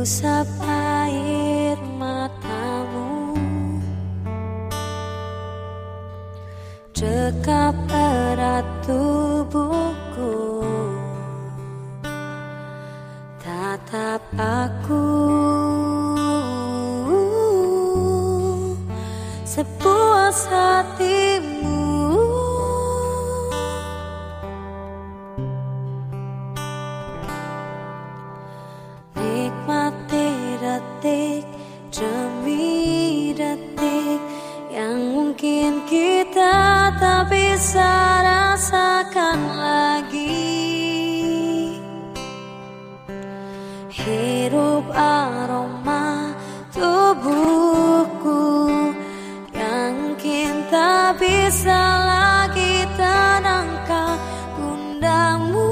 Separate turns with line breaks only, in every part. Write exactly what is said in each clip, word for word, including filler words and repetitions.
Usap air matamu, dekap erat tubuhku, tatap aku sepuas hatimu. Nikmati detik demi detik yang mungkin kita tak bisa rasakan lagi. Hirup aroma tubuhku yang mungkin tak bisa lagi tenangkan gundamu.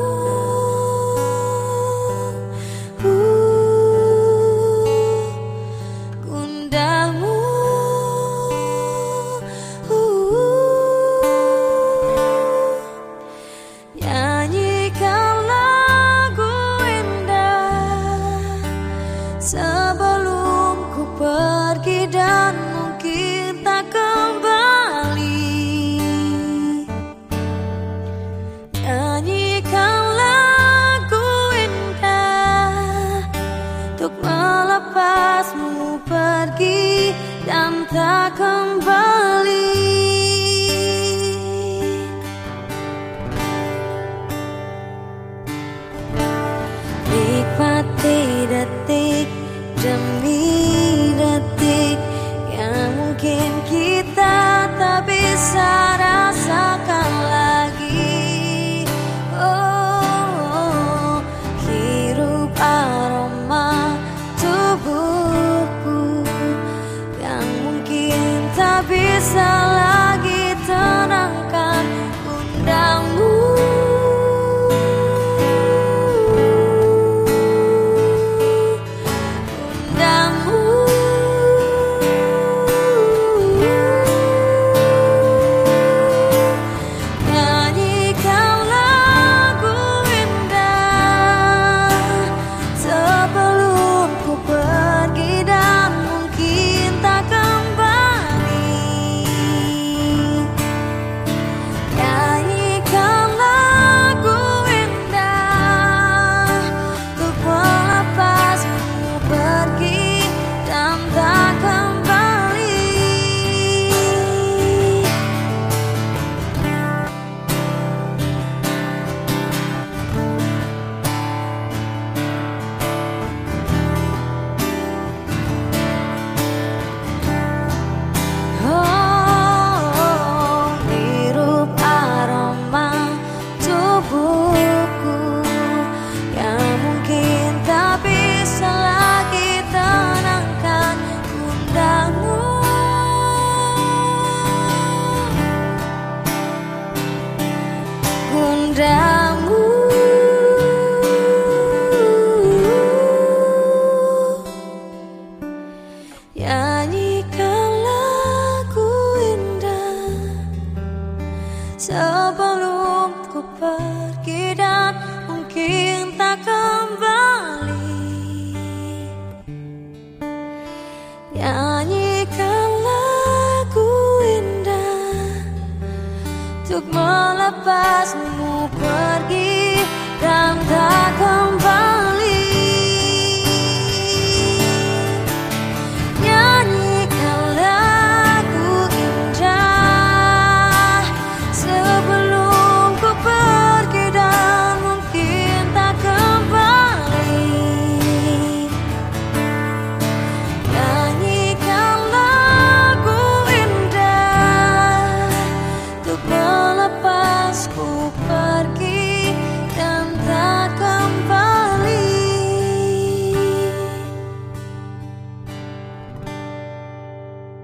Sebelum ku pergi dan mungkin tak kembali, nyanyikan lagu indah untuk melepasmu pergi dan tak kembali. Nikmati detik demi detik yang mungkin kita tak bisa rasakan lagi. Oh, hirup aroma tubuhku yang mungkin tak bisa